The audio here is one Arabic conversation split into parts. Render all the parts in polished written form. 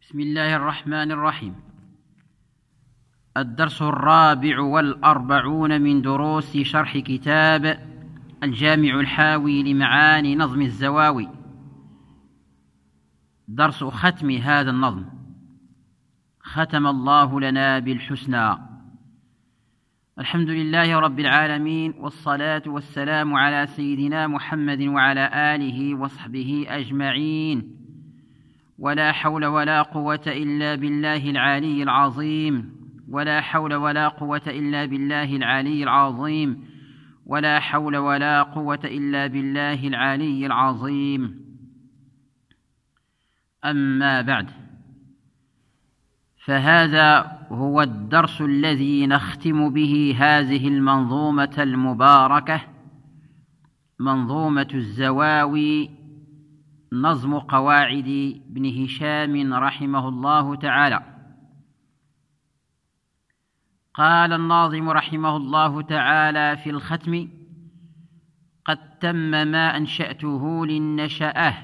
بسم الله الرحمن الرحيم. الدرس 44 من دروس شرح كتاب الجامع الحاوي لمعاني نظم الزواوي. درس ختم هذا النظم. ختم الله لنا بالحسنى. الحمد لله رب العالمين، والصلاة والسلام على سيدنا محمد وعلى آله وصحبه أجمعين. ولا حول ولا قوة إلا بالله العلي العظيم. ولا حول ولا قوة إلا بالله العلي العظيم. ولا حول ولا قوة إلا بالله العلي العظيم. أما بعد، فهذا هو الدرس الذي نختم به هذه المنظومة المباركة، منظومة الزواوي، نظم قواعد ابن هشام رحمه الله تعالى. قال الناظم رحمه الله تعالى في الختم: قد تم ما أنشأته للنشأة،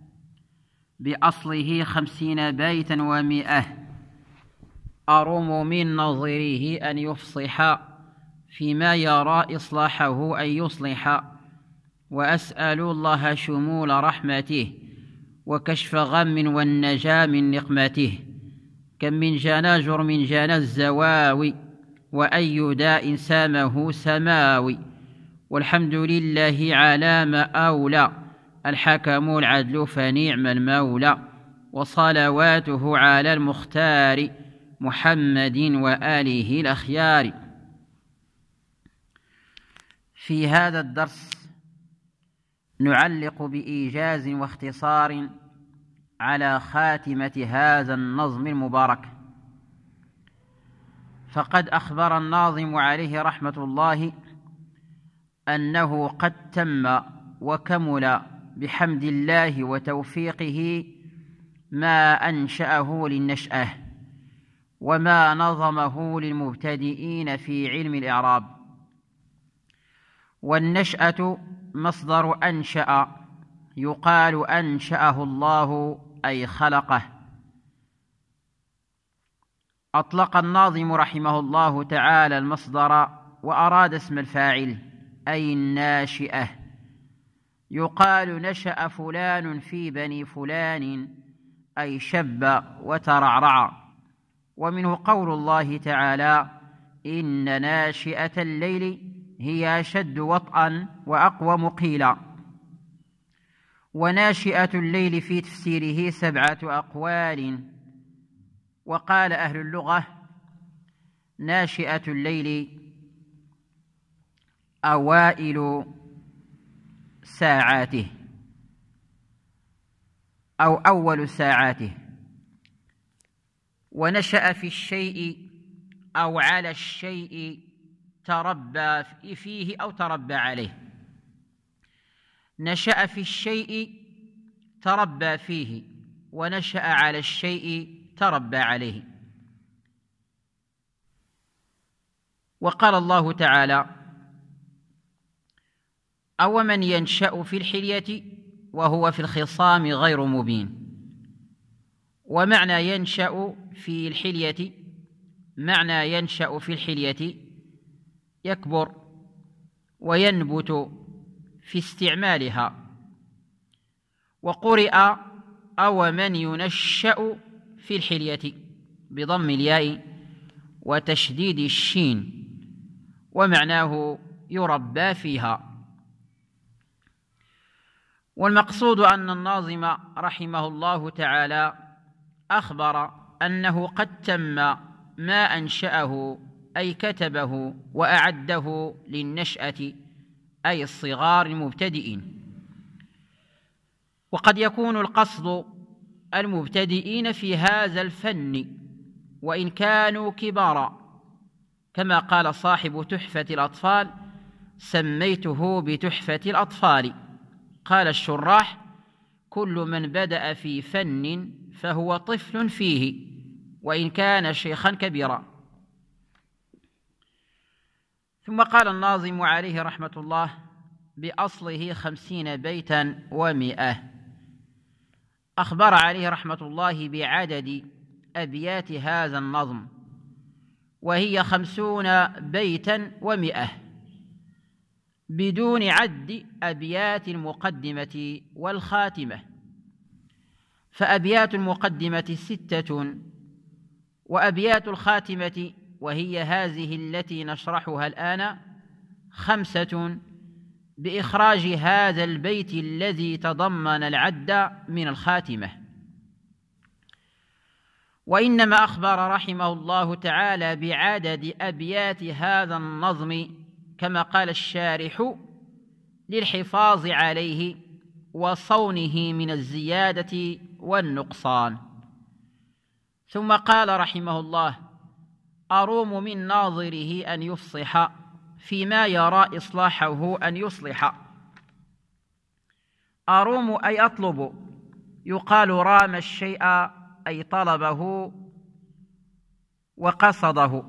بأصله 50 بيتا و100. أروم من نظره أن يفصح، فيما يرى إصلاحه أن يصلح. وأسأل الله شمول رحمته، وكشف غم والنجا من نقمته. كم من جنى جرم جنى الزواوي، وأي داء سامه سماوي. والحمد لله على ما أولى، الحكم العدل فنعم المولى. وصلواته على المختار، محمد وآله الأخيار. في هذا الدرس نعلق بإيجاز واختصار على خاتمة هذا النظم المبارك. فقد أخبر الناظم عليه رحمة الله أنه قد تم وكمل بحمد الله وتوفيقه ما أنشأه للنشأة، وما نظمه للمبتدئين في علم الإعراب. والنشأة مصدر أنشأ، يقال أنشأه الله أي خلقه. أطلق الناظم رحمه الله تعالى المصدر وأراد اسم الفاعل أي الناشئة. يقال نشأ فلان في بني فلان، أي شب وترعرع. ومنه قول الله تعالى: إن ناشئة الليل هي أشد وطئا وأقوم قيلا. وناشئة الليل في تفسيره 7 أقوال. وقال أهل اللغة: ناشئة الليل أوائل ساعاته أو أول ساعاته. ونشأ في الشيء أو على الشيء تربى فيه أو تربى عليه. نشأ في الشيء تربى فيه، ونشأ على الشيء تربى عليه. وقال الله تعالى: أو من ينشأ في الحلية وهو في الخصام غير مبين. ومعنى ينشأ في الحلية، معنى ينشأ في الحلية يكبر وينبت في استعمالها. وقرئ أو من ينشأ في الحلية بضم الياء وتشديد الشين، ومعناه يربى فيها. والمقصود أن الناظم رحمه الله تعالى أخبر أنه قد تم ما أنشأه أي كتبه وأعده للنشأة أي الصغار المبتدئين. وقد يكون القصد المبتدئين في هذا الفن وإن كانوا كبارا، كما قال صاحب تحفة الأطفال: سميته بتحفة الأطفال. قال الشراح: كل من بدأ في فن فهو طفل فيه، وإن كان شيخا كبيرا. ثم قال الناظم عليه رحمة الله: بأصله 50 بيتا و100. أخبر عليه رحمة الله بعدد أبيات هذا النظم، وهي 50 بيتا و100 بدون عد أبيات المقدمة والخاتمة. فأبيات المقدمة 6، وأبيات الخاتمة وهي هذه التي نشرحها الآن 5، بإخراج هذا البيت الذي تضمن العد من الخاتمة. وإنما أخبر رحمه الله تعالى بعدد أبيات هذا النظم كما قال الشارح للحفاظ عليه وصونه من الزيادة والنقصان. ثم قال رحمه الله: أروم من ناظره أن يفصح فيما يرى إصلاحه أن يصلح. أروم أي أطلب، يقال رام الشيء أي طلبه وقصده.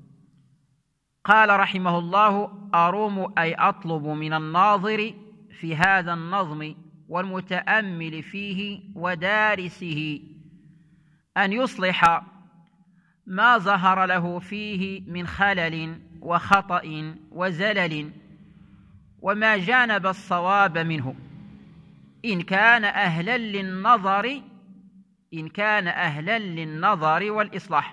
قال رحمه الله: أروم أي أطلب من الناظر في هذا النظم والمتأمل فيه ودارسه أن يصلح ما ظهر له فيه من خلل وخطأ وزلل، وما جانب الصواب منه، إن كان أهلا للنظر والإصلاح،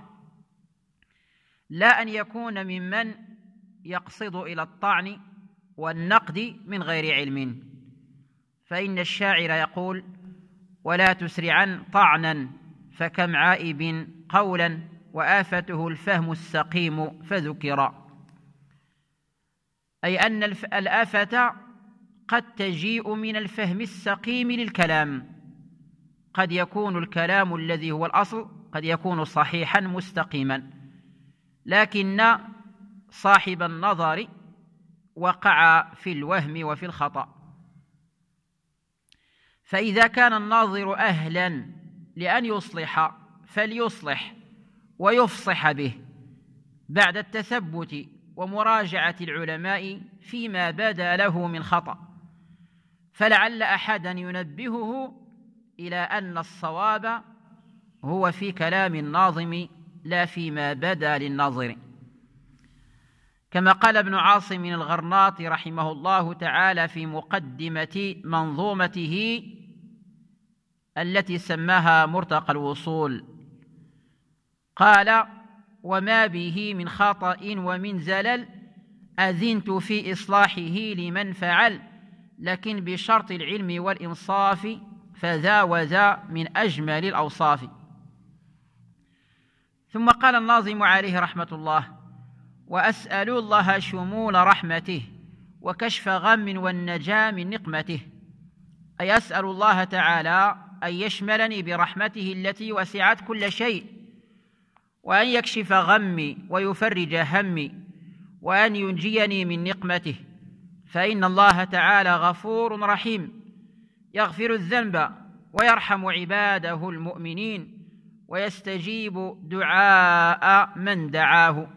لا أن يكون ممن يقصد إلى الطعن والنقد من غير علم. فإن الشاعر يقول: ولا تسرعن طعنا فكم عائب قولا وآفته الفهم السقيم فذكر. أي أن الآفة قد تجيء من الفهم السقيم للكلام. قد يكون الكلام الذي هو الأصل قد يكون صحيحا مستقيما، لكن صاحب النظر وقع في الوهم وفي الخطأ. فإذا كان الناظر أهلا لأن يصلح فليصلح ويفصح به بعد التثبت ومراجعة العلماء فيما بدا له من خطأ، فلعل أحدا ينبهه إلى أن الصواب هو في كلام الناظم لا فيما بدا للناظر. كما قال ابن عاصم الغرناطي رحمه الله تعالى في مقدمة منظومته التي سماها مرتقى الوصول، قال: وما به من خطأ ومن زلل أذنت في إصلاحه لمن فعل، لكن بشرط العلم والإنصاف فذا وذا من أجمل الأوصاف. ثم قال الناظم عليه رحمة الله: وأسأل الله شمول رحمته وكشف غم والنجاة من نقمته. أي أسأل الله تعالى أن يشملني برحمته التي وسعت كل شيء، وأن يكشف غمي ويفرج همي، وأن ينجيني من نقمته، فإن الله تعالى غفور رحيم يغفر الذنب ويرحم عباده المؤمنين ويستجيب دعاء من دعاه،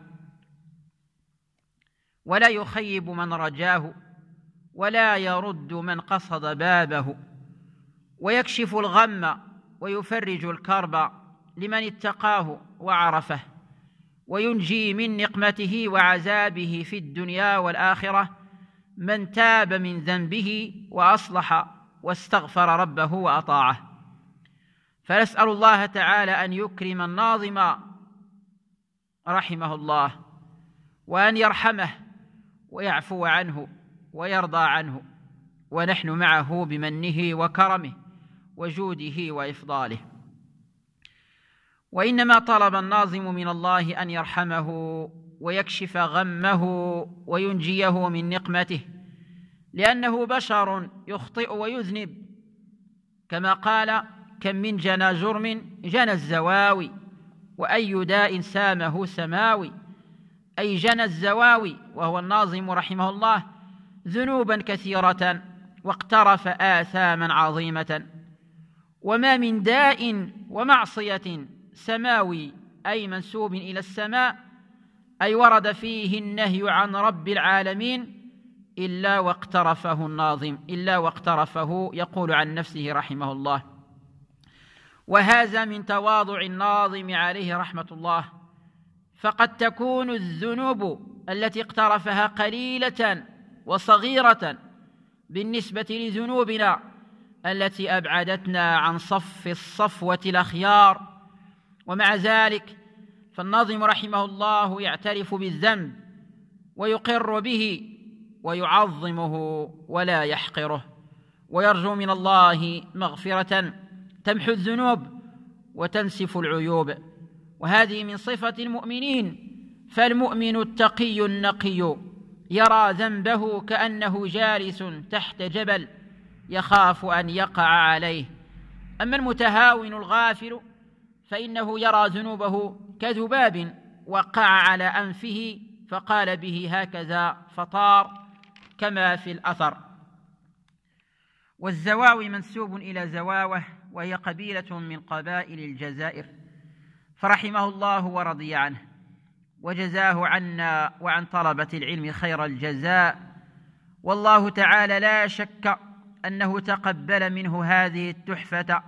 ولا يخيب من رجاه، ولا يرد من قصد بابه، ويكشف الغم ويفرج الكرب لمن اتقاه وعرفه، وينجي من نقمته وعذابه في الدنيا والآخرة من تاب من ذنبه وأصلح واستغفر ربه وأطاعه. فنسأل الله تعالى أن يكرم الناظم رحمه الله، وأن يرحمه ويعفو عنه ويرضى عنه، ونحن معه بمنه وكرمه وجوده وإفضاله. وإنما طلب الناظم من الله أن يرحمه ويكشف غمه وينجيه من نقمته، لأنه بشر يخطئ ويذنب، كما قال: كم من جنى جرم جنى الزواوي وأي داء سامه سماوي. أي جنى الزواوي وهو الناظم رحمه الله ذنوبا كثيرة واقترف آثاما عظيمة، وما من داء ومعصية سماوي أي منسوب إلى السماء، أي ورد فيه النهي عن رب العالمين إلا واقترفه الناظم، إلا واقترفه، يقول عن نفسه رحمه الله. وهذا من تواضع الناظم عليه رحمة الله، فقد تكون الذنوب التي اقترفها قليلة وصغيرة بالنسبة لذنوبنا التي أبعدتنا عن صف الصفوة الأخيار، ومع ذلك فالناظم رحمه الله يعترف بالذنب ويقر به ويعظمه ولا يحقره، ويرجو من الله مغفرة تمحو الذنوب وتنسف العيوب، وهذه من صفة المؤمنين. فالمؤمن التقي النقي يرى ذنبه كأنه جالس تحت جبل يخاف أن يقع عليه، أما المتهاون الغافل فإنه يرى ذنوبه كذباب وقع على أنفه فقال به هكذا فطار، كما في الأثر. والزواوي منسوب إلى زواوة، وهي قبيلة من قبائل الجزائر، فرحمه الله ورضي عنه، وجزاه عنا وعن طلبة العلم خير الجزاء، والله تعالى لا شك أنه تقبل منه هذه التحفة،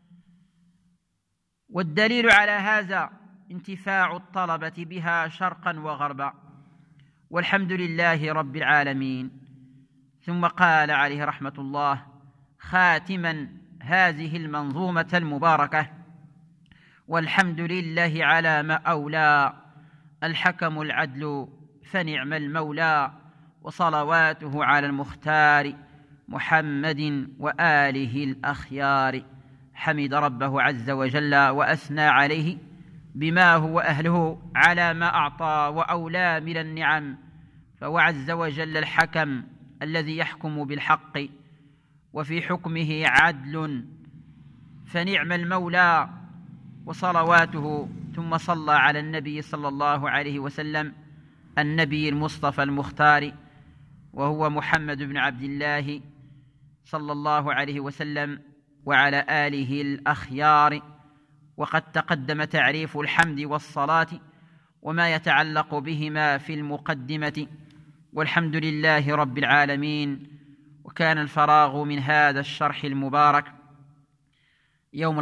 والدليل على هذا انتفاع الطلبة بها شرقا وغربا، والحمد لله رب العالمين. ثم قال عليه رحمة الله خاتما هذه المنظومة المباركة: والحمد لله على ما أولى، الحكم العدل فنعم المولى، وصلواته على المختار محمد وآله الأخيار. حمد ربه عز وجل وأثنى عليه بما هو أهله على ما أعطى وأولى من النعم، فهو عز وجل الحكم الذي يحكم بالحق وفي حكمه عدل، فنعم المولى وصلواته. ثم صلى على النبي صلى الله عليه وسلم، النبي المصطفى المختار، وهو محمد بن عبد الله صلى الله عليه وسلم، وعلى آله الأخيار. وقد تقدم تعريف الحمد والصلاة وما يتعلق بهما في المقدمة، والحمد لله رب العالمين. وكان الفراغ من هذا الشرح المبارك يوم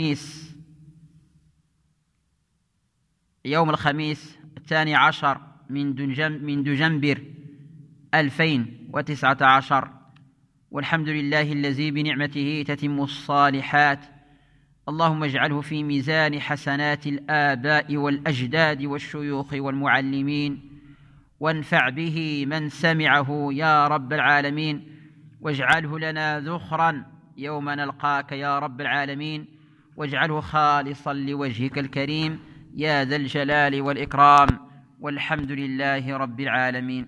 الخميس 12 من دجنبر 2019، والحمد لله الذي بنعمته تتم الصالحات. اللهم اجعله في ميزان حسنات الآباء والأجداد والشيوخ والمعلمين، وانفع به من سمعه يا رب العالمين، واجعله لنا ذخرا يوم نلقاك يا رب العالمين، واجعله خالصا لوجهك الكريم يا ذا الجلال والإكرام، والحمد لله رب العالمين.